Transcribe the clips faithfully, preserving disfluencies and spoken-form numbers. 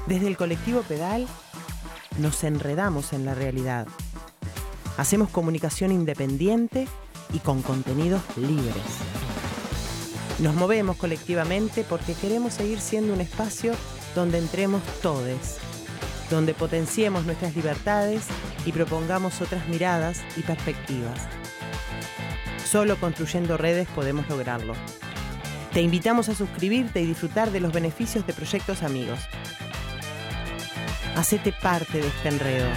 Desde el colectivo Pedal nos enredamos en la realidad. Hacemos comunicación independiente y con contenidos libres. Nos movemos colectivamente porque queremos seguir siendo un espacio donde entremos todes, donde potenciemos nuestras libertades y propongamos otras miradas y perspectivas. Solo construyendo redes podemos lograrlo. Te invitamos a suscribirte y disfrutar de los beneficios de Proyectos Amigos. Hacete parte de este enredo.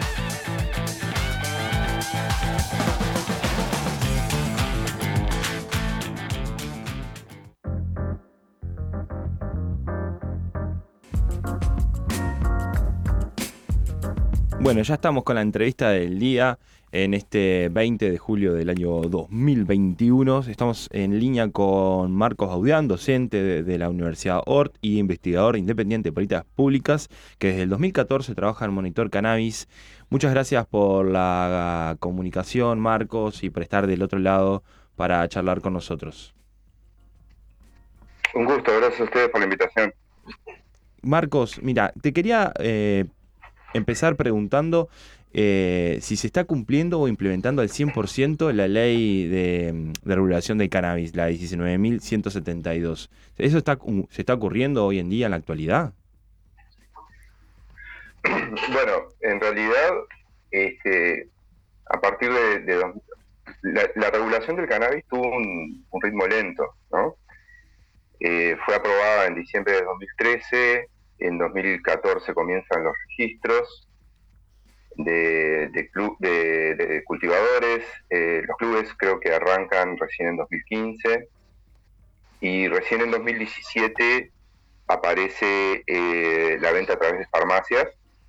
Bueno, ya estamos con la entrevista del día en este veinte de julio del año dos mil veintiuno. Estamos en línea con Marcos Audián, docente de, de la Universidad Ort y investigador independiente de políticas públicas, que desde el dos mil catorce trabaja en Monitor Cannabis. Muchas gracias por la comunicación, Marcos, y por estar del otro lado para charlar con nosotros. Un gusto, gracias a ustedes por la invitación. Marcos, mira, te quería eh, empezar preguntando eh, si se está cumpliendo o implementando al cien por ciento la ley de, de regulación del cannabis, la diecinueve mil ciento setenta y dos. ¿Eso está, se está ocurriendo hoy en día en la actualidad? Bueno, en realidad, este, a partir de, de dos, la, la regulación del cannabis tuvo un, un ritmo lento, ¿no? Eh, fue aprobada en diciembre de dos mil trece, en dos mil catorce comienzan los registros de, de, club, de, de cultivadores, eh, los clubes creo que arrancan recién en dos mil quince, y recién en dos mil diecisiete aparece eh, la venta a través de farmacias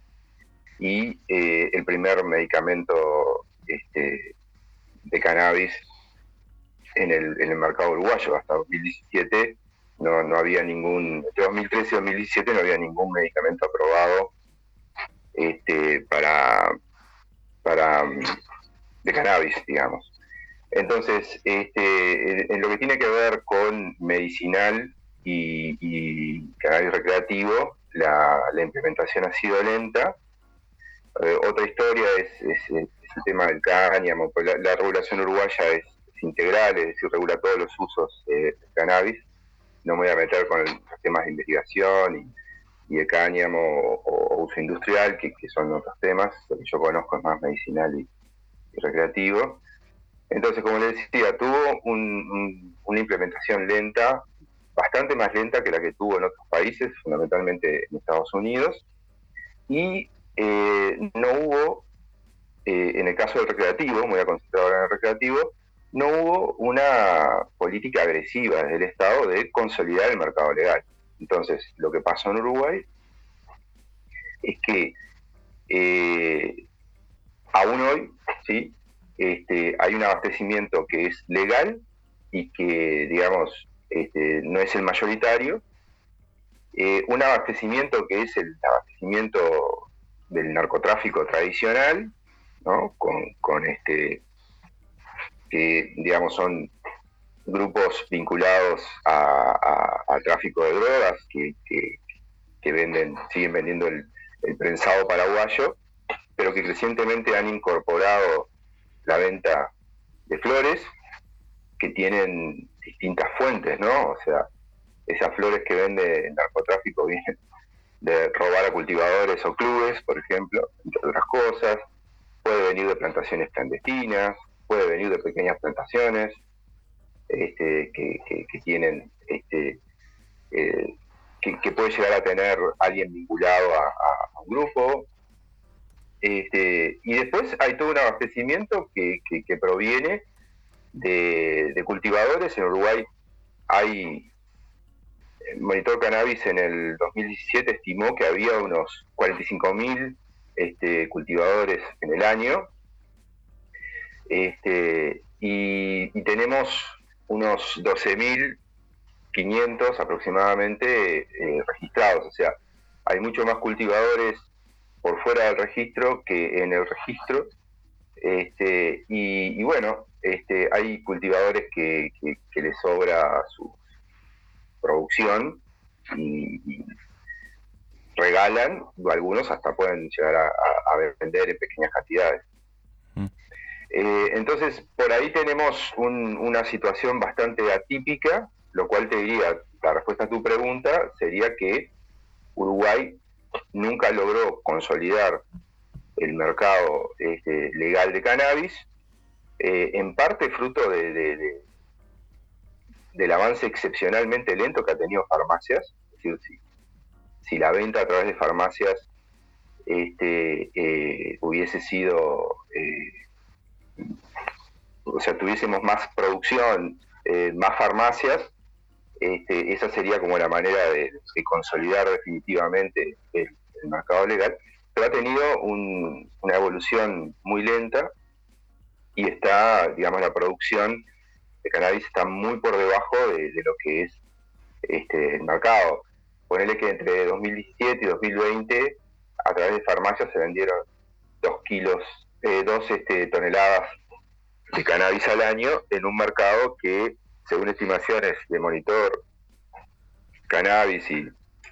y eh, el primer medicamento este, de cannabis en el, en el mercado uruguayo. Hasta dos mil diecisiete no, no había ningún, entre dos mil trece y dos mil diecisiete no había ningún medicamento aprobado este, para, para de cannabis, digamos. Entonces, este, en, en lo que tiene que ver con medicinal y, y cannabis recreativo, la, la implementación ha sido lenta. Eh, otra historia es, es, es el tema del cáñamo, pues la, la regulación uruguaya es, es integral, es decir, regula todos los usos eh, del cannabis. No me voy a meter con el, los temas de investigación y, y el cáñamo o, o uso industrial, que, que son otros temas. Lo que yo conozco es más medicinal y, y recreativo. Entonces, como les decía, tuvo un, un, una implementación lenta, bastante más lenta que la que tuvo en otros países, fundamentalmente en Estados Unidos, y eh, no hubo, eh, en el caso del recreativo, me voy a concentrar ahora en el recreativo, no hubo una política agresiva desde el Estado de consolidar el mercado legal. Entonces, lo que pasó en Uruguay es que eh, aún hoy, ¿sí? Este, hay un abastecimiento que es legal y que, digamos, este, no es el mayoritario, eh, un abastecimiento que es el abastecimiento del narcotráfico tradicional, ¿no? Con, con este, que, digamos, son grupos vinculados a, a, a tráfico de drogas que, que, que venden, siguen vendiendo el, el prensado paraguayo, pero que recientemente han incorporado la venta de flores que tienen distintas fuentes, ¿no? O sea, esas flores que vende el narcotráfico vienen de robar a cultivadores o clubes, por ejemplo, entre otras cosas. Puede venir de plantaciones clandestinas, puede venir de pequeñas plantaciones este, que, que, que tienen, este, eh, que, que puede llegar a tener alguien vinculado a, a, a un grupo. Este, y después hay todo un abastecimiento que, que, que proviene de, de cultivadores. En Uruguay hay, el Monitor Cannabis en el dos mil diecisiete estimó que había unos cuarenta y cinco mil este, cultivadores en el año, este, y, y tenemos unos doce mil quinientos aproximadamente eh, registrados. O sea, hay mucho más cultivadores por fuera del registro que en el registro, este, y, y bueno, este, hay cultivadores que, que, que les sobra su producción y, y regalan, o algunos hasta pueden llegar a, a, a vender en pequeñas cantidades. Mm. Eh, entonces, por ahí tenemos un, una situación bastante atípica, lo cual te diría, la respuesta a tu pregunta sería que Uruguay nunca logró consolidar el mercado este, legal de cannabis, eh, en parte fruto de, de, de, del avance excepcionalmente lento que ha tenido farmacias. Es decir, si, si la venta a través de farmacias este, eh, hubiese sido, eh, o sea, tuviésemos más producción, eh, más farmacias, este, esa sería como la manera de, de consolidar definitivamente el, el mercado legal, pero ha tenido un, una evolución muy lenta y está, digamos, la producción de cannabis está muy por debajo de, de lo que es este, el mercado. Ponele que entre dos mil diecisiete y dos mil veinte a través de farmacias se vendieron dos kilos, eh, dos este, toneladas de cannabis al año en un mercado que, según estimaciones de Monitor Cannabis y,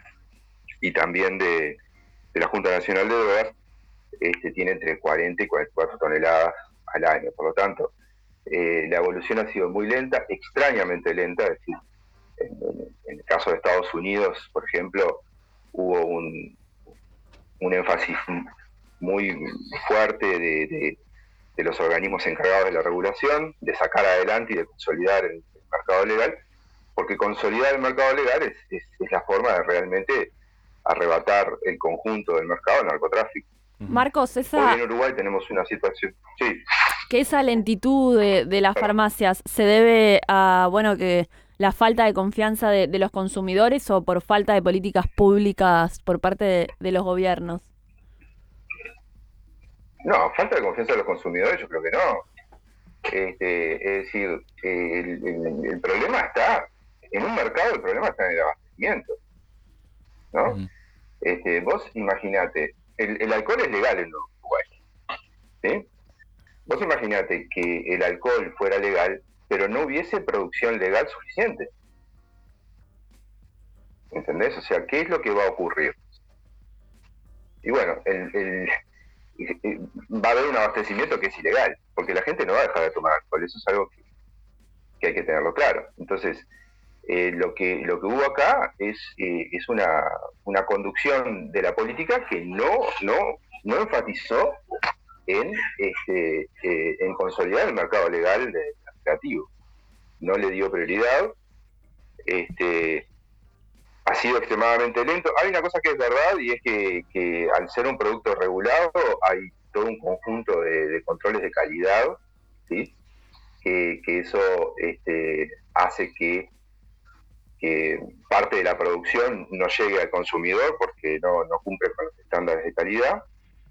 y también de, de la Junta Nacional de Drogas, este, tiene entre cuarenta y cuarenta y cuatro toneladas al año. Por lo tanto, eh, la evolución ha sido muy lenta, extrañamente lenta. Es decir, en, en, en el caso de Estados Unidos, por ejemplo, hubo un, un énfasis muy fuerte de, de, de los organismos encargados de la regulación, de sacar adelante y de consolidar el, el mercado legal, porque consolidar el mercado legal es, es, es la forma de realmente arrebatar el conjunto del mercado del narcotráfico. Marcos, esa... Hoy en Uruguay tenemos una situación... Sí. Que esa lentitud de, de las farmacias se debe a, bueno, que la falta de confianza de, de los consumidores o por falta de políticas públicas por parte de, de los gobiernos. No, falta de confianza de los consumidores, yo creo que no. Este, es decir, el, el, el problema está en un mercado, el problema está en el abastecimiento, ¿no? Uh-huh. Este, vos imaginate, el, el alcohol es legal en Uruguay, ¿sí? Vos imaginate que el alcohol fuera legal, pero no hubiese producción legal suficiente. ¿Entendés? O sea, ¿qué es lo que va a ocurrir? Y bueno, el, el, el, va a haber un abastecimiento que es ilegal, porque la gente no va a dejar de tomar alcohol, eso es algo que, que hay que tenerlo claro. Entonces, eh, lo que lo que hubo acá es eh, es una, una conducción de la política que no, no, no enfatizó en este eh, en consolidar el mercado legal de creativo. No le dio prioridad, este ha sido extremadamente lento. Hay una cosa que es verdad y es que, que al ser un producto regulado hay todo un conjunto de, de controles de calidad, ¿sí? que, que eso este, hace que, que parte de la producción no llegue al consumidor porque no, no cumple con los estándares de calidad.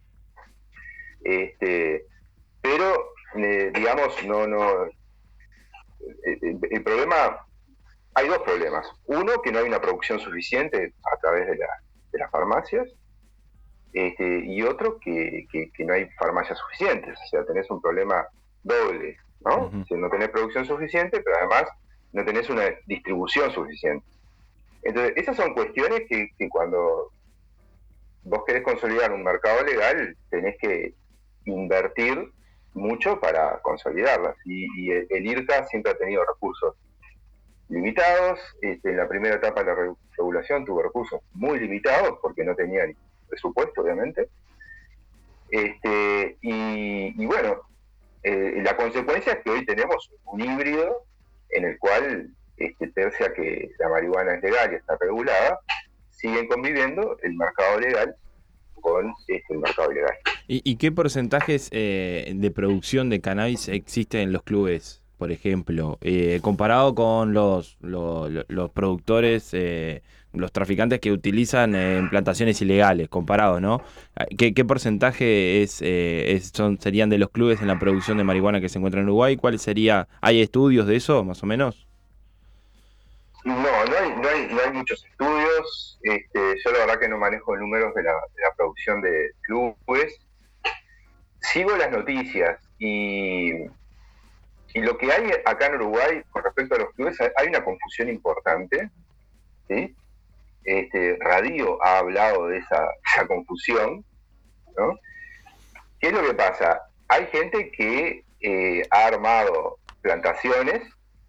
Este, pero eh, digamos no no el, el problema, hay dos problemas. Uno, que no hay una producción suficiente a través de, la, de las farmacias, este, y otro que, que, que no hay farmacias suficientes. O sea, tenés un problema doble, ¿no? Uh-huh. O sea, no tenés producción suficiente, pero además no tenés una distribución suficiente. Entonces, esas son cuestiones que, que cuando vos querés consolidar un mercado legal, tenés que invertir mucho para consolidarlas. Y, y el, el IRCA siempre ha tenido recursos limitados. Este, en la primera etapa de la regulación tuvo recursos muy limitados porque no tenía ni presupuesto, obviamente. Este, y, y bueno, eh, la consecuencia es que hoy tenemos un híbrido en el cual, este, pese a que la marihuana es legal y está regulada, siguen conviviendo el mercado legal con este, el mercado ilegal. ¿Y, y qué porcentajes eh, de producción de cannabis existen en los clubes, por ejemplo, eh, comparado con los, los, los productores, eh, los traficantes que utilizan eh, plantaciones ilegales, comparados, ¿no? ¿Qué, qué porcentaje es, eh, es son serían de los clubes en la producción de marihuana que se encuentra en Uruguay? ¿Cuál sería? ¿Hay estudios de eso, más o menos? No, no hay, no hay, no hay muchos estudios. Este, yo la verdad que no manejo números de la, de la producción de clubes. Sigo las noticias y, y lo que hay acá en Uruguay con respecto a los clubes, hay una confusión importante, ¿sí? este, Radio ha hablado de esa, esa confusión, ¿no? ¿Qué es lo que pasa? Hay gente que eh, ha armado plantaciones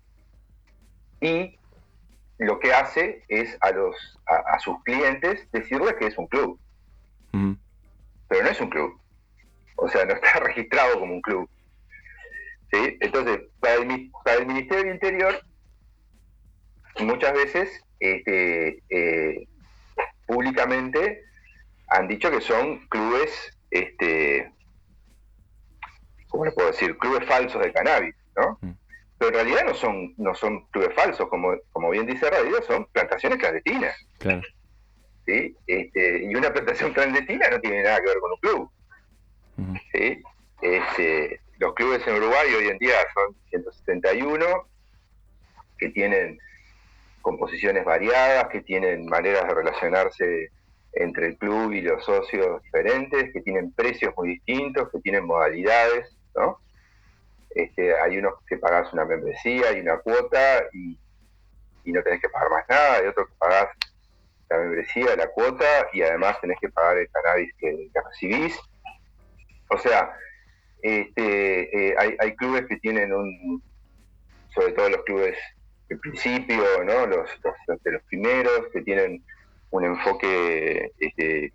y lo que hace es a los a, a sus clientes decirles que es un club. Uh-huh. Pero no es un club. O sea, no está registrado como un club. ¿Sí? Entonces, para el, para el Ministerio del Interior, muchas veces este, eh, públicamente han dicho que son clubes, este, ¿cómo les puedo decir? Clubes falsos de cannabis, ¿no? Uh-huh. Pero en realidad no son no son clubes falsos, como como bien dice Radio, son plantaciones clandestinas. Claro. ¿Sí? Este, y una plantación clandestina no tiene nada que ver con un club. Uh-huh. ¿Sí? Este, los clubes en Uruguay hoy en día son ciento setenta y uno, que tienen composiciones variadas, que tienen maneras de relacionarse entre el club y los socios diferentes, que tienen precios muy distintos, que tienen modalidades, ¿no? Este, hay unos que pagás una membresía y una cuota y, y no tenés que pagar más nada, hay otros que pagás la membresía, la cuota y además tenés que pagar el cannabis que, que recibís. O sea, este, eh, hay, hay clubes que tienen un, sobre todo los clubes del principio, ¿no? Los, los de los primeros, que tienen un enfoque este,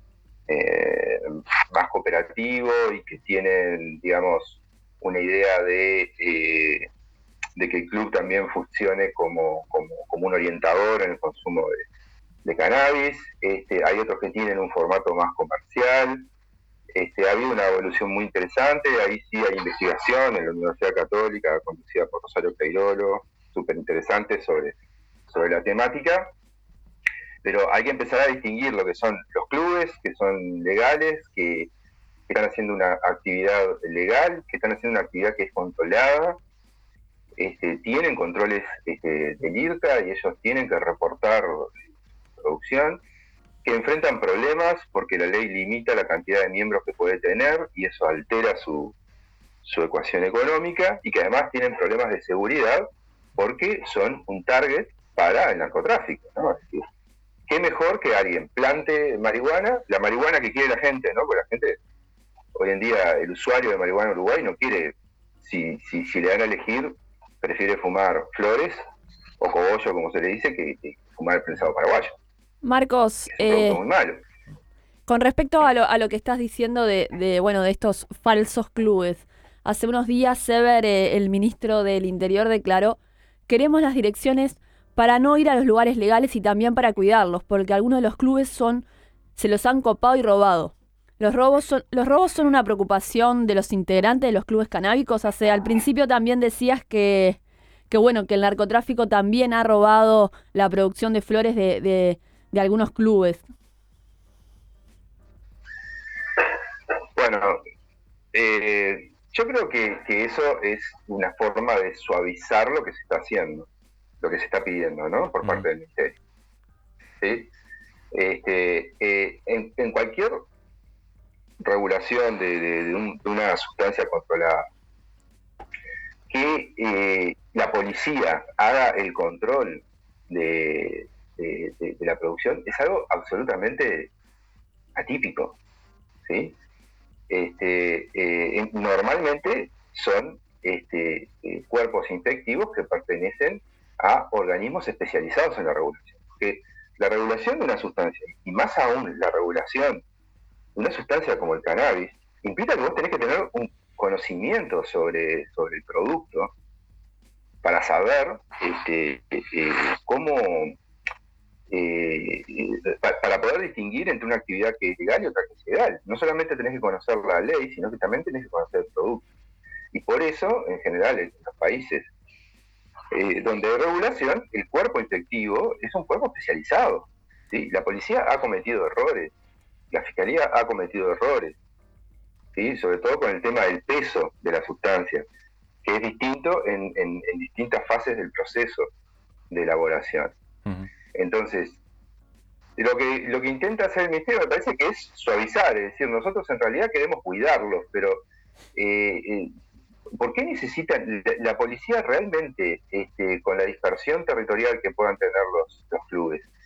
eh, más cooperativo y que tienen, digamos, una idea de, eh, de que el club también funcione como, como, como un orientador en el consumo de, de cannabis. Este, hay otros que tienen un formato más comercial. Este, ha habido una evolución muy interesante, ahí sí hay investigación en la Universidad Católica, conducida por Rosario Cairolo, súper interesante sobre, sobre la temática, pero hay que empezar a distinguir lo que son los clubes, que son legales, que que están haciendo una actividad legal, que están haciendo una actividad que es controlada, este, tienen controles este, del IRCA y ellos tienen que reportar producción, que enfrentan problemas porque la ley limita la cantidad de miembros que puede tener y eso altera su, su ecuación económica, y que además tienen problemas de seguridad porque son un target para el narcotráfico, ¿no? Es decir, qué mejor que alguien plante marihuana, la marihuana que quiere la gente, ¿no? Porque la gente... Hoy en día el usuario de marihuana en Uruguay no quiere, si, si, si le dan a elegir, prefiere fumar flores o cogollo, como se le dice, que, que fumar el prensado paraguayo. Marcos, es un producto eh, muy malo. Con respecto a lo, a lo que estás diciendo de, de, bueno, de estos falsos clubes, hace unos días Sever, eh, el ministro del Interior, declaró: queremos las direcciones para no ir a los lugares legales y también para cuidarlos, porque algunos de los clubes son se los han copado y robado. Los robos son los robos son una preocupación de los integrantes de los clubes canábicos. O sea, al principio también decías que, que bueno, que el narcotráfico también ha robado la producción de flores de, de, de algunos clubes. Bueno, eh, yo creo que, que eso es una forma de suavizar lo que se está haciendo, lo que se está pidiendo, ¿no? Por parte del Ministerio. ¿Sí? Este, eh, en, en cualquier regulación de, de, de, un, de una sustancia controlada, que eh, la policía haga el control de, de, de, de la producción es algo absolutamente atípico, ¿sí? Este, eh, normalmente son este, eh, cuerpos infectivos que pertenecen a organismos especializados en la regulación, porque la regulación de una sustancia, y más aún la regulación una sustancia como el cannabis, implica que vos tenés que tener un conocimiento sobre, sobre el producto para saber este, eh, cómo, eh, para, para poder distinguir entre una actividad que es legal y otra que es ilegal. No solamente tenés que conocer la ley, sino que también tenés que conocer el producto. Y por eso, en general, en los países eh, donde hay regulación, el cuerpo infectivo es un cuerpo especializado, ¿sí? La policía ha cometido errores, la Fiscalía ha cometido errores, ¿sí? Sobre todo con el tema del peso de la sustancia, que es distinto en, en, en distintas fases del proceso de elaboración. Uh-huh. Entonces, lo que, lo que intenta hacer el Ministerio me parece que es suavizar, es decir, nosotros en realidad queremos cuidarlos, pero eh, eh, ¿por qué necesitan la, la policía realmente, este, con la dispersión territorial que puedan tener los, los clubes?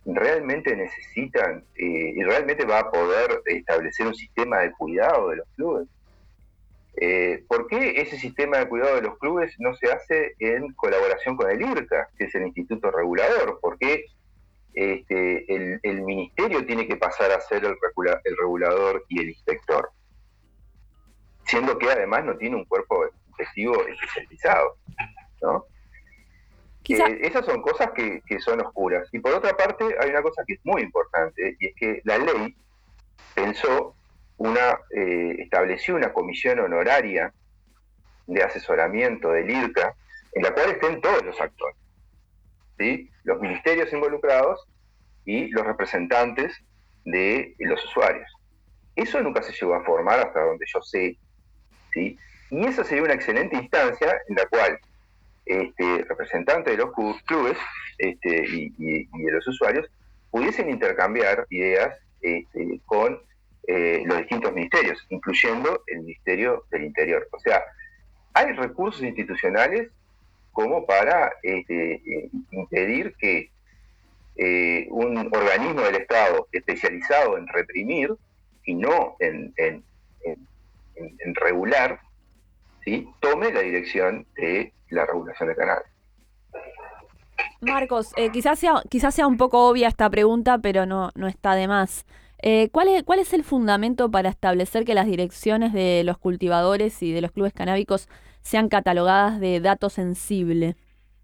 realmente necesitan eh, y realmente va a poder establecer un sistema de cuidado de los clubes. Eh, ¿Por qué ese sistema de cuidado de los clubes no se hace en colaboración con el IRCA, que es el Instituto Regulador? ¿Por qué este, el, el ministerio tiene que pasar a ser el, regula, el regulador y el inspector? Siendo que además no tiene un cuerpo inspectivo especializado, ¿no? Quizá... Eh, esas son cosas que, que son oscuras. Y por otra parte, hay una cosa que es muy importante, y es que la ley pensó una, eh, estableció una comisión honoraria de asesoramiento del IRCA, en la cual estén todos los actores, ¿sí? Los ministerios involucrados y los representantes de los usuarios. Eso nunca se llegó a formar hasta donde yo sé, ¿sí? Y esa sería una excelente instancia en la cual este, representantes de los clubes este, y, y, y de los usuarios pudiesen intercambiar ideas este, con eh, los distintos ministerios, incluyendo el Ministerio del Interior. O sea, hay recursos institucionales como para este, eh, impedir que eh, un organismo del Estado especializado en reprimir y no en, en, en, en regular, ¿sí?, tome la dirección de la regulación de cannabis. Marcos, eh, quizás sea, quizás sea un poco obvia esta pregunta, pero no, no está de más. Eh, ¿cuál es, ¿Cuál es el fundamento para establecer que las direcciones de los cultivadores y de los clubes canábicos sean catalogadas de dato sensible?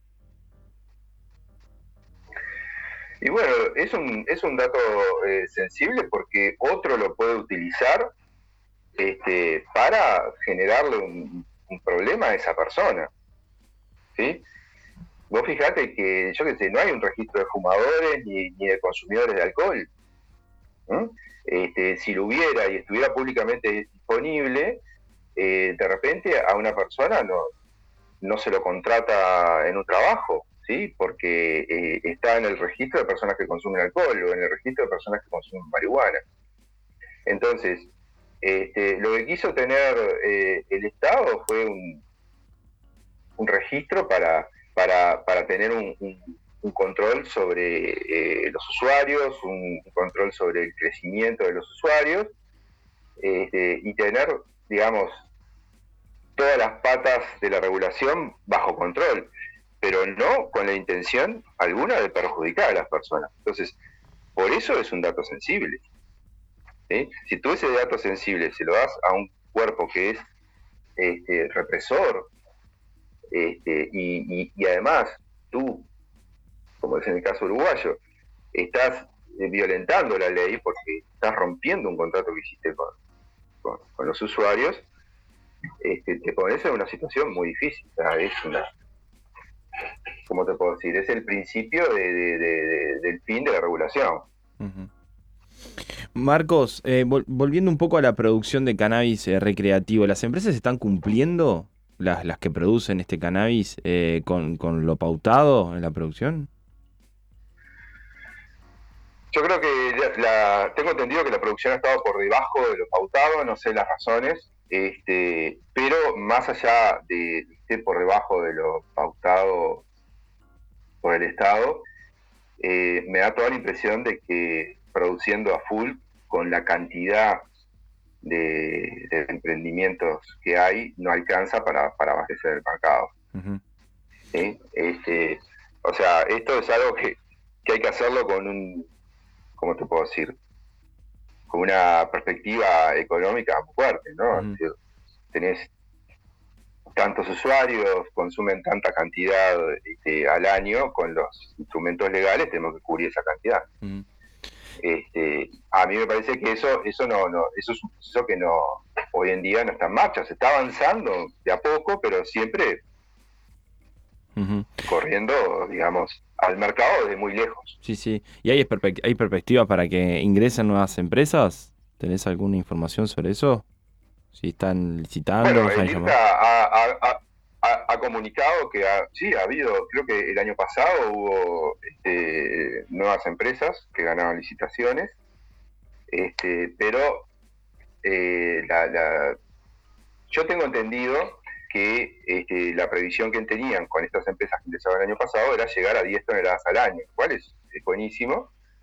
Y bueno, es un, es un dato eh, sensible porque otro lo puede utilizar este, para generarle un, un problema a esa persona, ¿sí? Vos fijate que, yo qué sé, no hay un registro de fumadores ni, ni de consumidores de alcohol. ¿Mm? Este, si lo hubiera y estuviera públicamente disponible, eh, de repente a una persona no, no se lo contrata en un trabajo, ¿sí? Porque eh, está en el registro de personas que consumen alcohol o en el registro de personas que consumen marihuana. Entonces, este, lo que quiso tener eh, el Estado fue un, un registro para, para, para tener un, un, un control sobre eh, los usuarios, un control sobre el crecimiento de los usuarios, este, y tener, digamos, todas las patas de la regulación bajo control, pero no con la intención alguna de perjudicar a las personas. Entonces, por eso es un dato sensible, ¿sí? Si tú ese dato sensible se lo das a un cuerpo que es este, represor, este, y, y, y además tú, como es en el caso uruguayo, estás violentando la ley porque estás rompiendo un contrato que hiciste con, con, con los usuarios, este, te pones en una situación muy difícil. O sea, es una, ¿cómo te puedo decir? Es el principio de, de, de, de, del fin de la regulación. Uh-huh. Marcos, eh, vol- volviendo un poco a la producción de cannabis eh, recreativo, ¿las empresas están cumpliendo, las, las que producen este cannabis, eh, con, con lo pautado en la producción? Yo creo que la, la, tengo entendido que la producción ha estado por debajo de lo pautado, no sé las razones, este, pero más allá de que esté por debajo de lo pautado por el Estado, eh, me da toda la impresión de que produciendo a full con la cantidad de, de emprendimientos que hay, no alcanza para, para abastecer el mercado. Uh-huh. ¿Sí? Este, o sea, esto es algo que, que hay que hacerlo con un, ¿cómo te puedo decir? Con una perspectiva económica muy fuerte, ¿no? Uh-huh. Es decir, tenés tantos usuarios, consumen tanta cantidad este, al año, con los instrumentos legales tenemos que cubrir esa cantidad. Uh-huh. Este, a mí me parece que eso, eso no, no, eso es un proceso que no, hoy en día no está en marcha, se está avanzando de a poco, pero siempre uh-huh. corriendo, digamos, al mercado desde muy lejos. Sí, sí. ¿Y hay, perpe- hay perspectiva para que ingresen nuevas empresas? ¿Tenés alguna información sobre eso? Si están licitando, bueno, el IRCA ha, ha, ha, ha comunicado que ha, sí, ha habido, creo que el año pasado hubo este, nuevas empresas que ganaron licitaciones, este, pero eh, la, la, yo tengo entendido que este, la previsión que tenían con estas empresas que ingresaban el año pasado era llegar a diez toneladas al año, cual es, es buenísimo,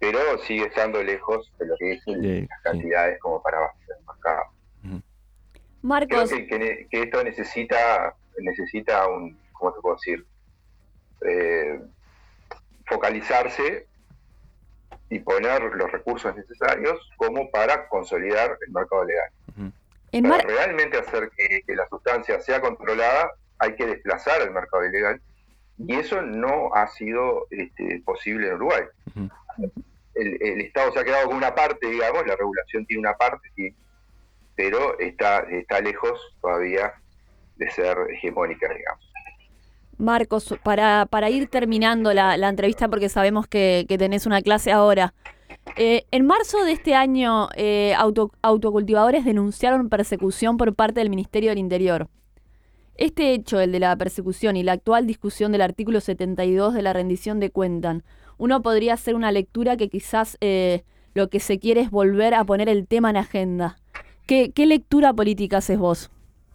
pero sigue estando lejos de lo que es el, Sí, las cantidades sí. como para abastecer el mercado. Ujú. Marcos, Creo que, que, que esto necesita, necesita un, ¿cómo te puedo decir? Eh, focalizarse y poner los recursos necesarios como para consolidar el mercado legal. Ujú. en Para Mar- realmente hacer que, que la sustancia sea controlada, hay que desplazar el mercado ilegal, y eso no ha sido este, posible en Uruguay. Ujú. El, el Estado se ha quedado con una parte, digamos, la regulación tiene una parte, sí, pero está, está lejos todavía de ser hegemónica, digamos. Marcos, para, para ir terminando la, la entrevista, porque sabemos que, que tenés una clase ahora. Eh, en marzo de este año, eh, auto, autocultivadores denunciaron persecución por parte del Ministerio del Interior. Este hecho, el de la persecución y la actual discusión del artículo setenta y dos de la rendición de cuentas, uno podría hacer una lectura que quizás eh, lo que se quiere es volver a poner el tema en agenda. ¿Qué, qué lectura política haces vos?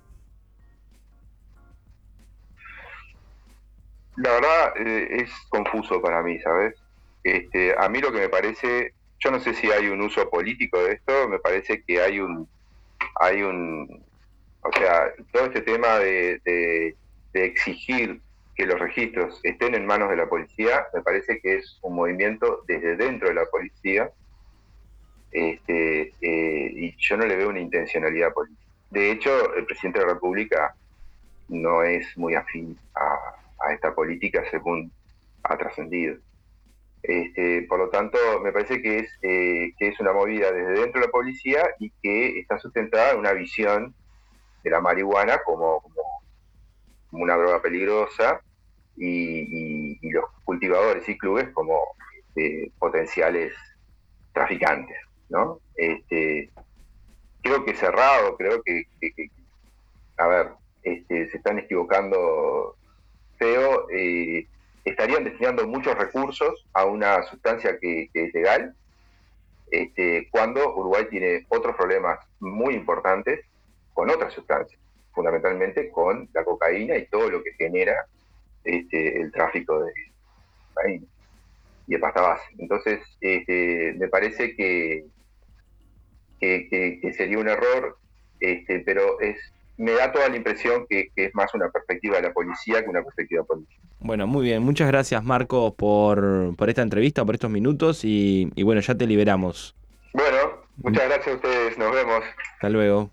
La verdad eh, es confuso para mí, ¿sabes? Este, a mí lo que me parece, yo no sé si hay un uso político de esto, me parece que hay un, hay un, o sea, todo este tema de, de, de exigir que los registros estén en manos de la policía, me parece que es un movimiento desde dentro de la policía, este, eh, y yo no le veo una intencionalidad política. De hecho, el presidente de la República no es muy afín a, a esta política según ha trascendido. Este, por lo tanto, me parece que es, eh, que es una movida desde dentro de la policía y que está sustentada en una visión de la marihuana como, como, como una droga peligrosa y, y, y los cultivadores y clubes como este, potenciales traficantes, ¿no? Este, creo que cerrado, creo que, que, que a ver, este, se están equivocando feo, eh, estarían destinando muchos recursos a una sustancia que, que es legal, este, cuando Uruguay tiene otros problemas muy importantes con otras sustancias, fundamentalmente con la cocaína y todo lo que genera este, el tráfico de cocaína y de pasta base. Entonces, este, me parece que, que, que, que sería un error, este, pero es me da toda la impresión que, que es más una perspectiva de la policía que una perspectiva política. Bueno, muy bien. Muchas gracias, Marcos, por, por esta entrevista, por estos minutos y, y bueno, ya te liberamos. Bueno, muchas gracias a ustedes. Nos vemos. Hasta luego.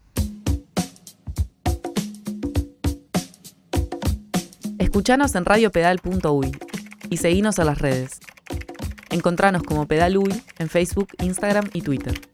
Escuchanos en radio pedal punto uy y seguinos en las redes. Encontranos como Pedal Uy en Facebook, Instagram y Twitter.